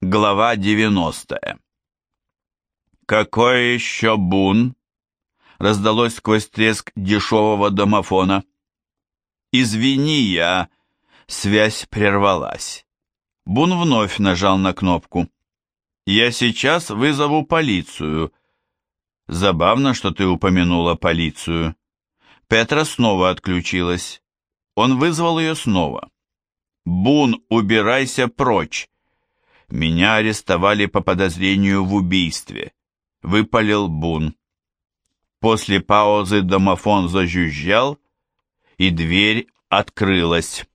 Глава 90. «Какой еще Бун?» раздалось сквозь треск дешевого домофона. «Извини, я...» Связь прервалась. Бун вновь нажал на кнопку. «Я сейчас вызову полицию». «Забавно, что ты упомянула полицию». Петра снова отключилась. Он вызвал ее снова. «Бун, убирайся прочь!» «Меня арестовали по подозрению в убийстве», — выпалил Бун. После паузы домофон зажужжал, и дверь открылась.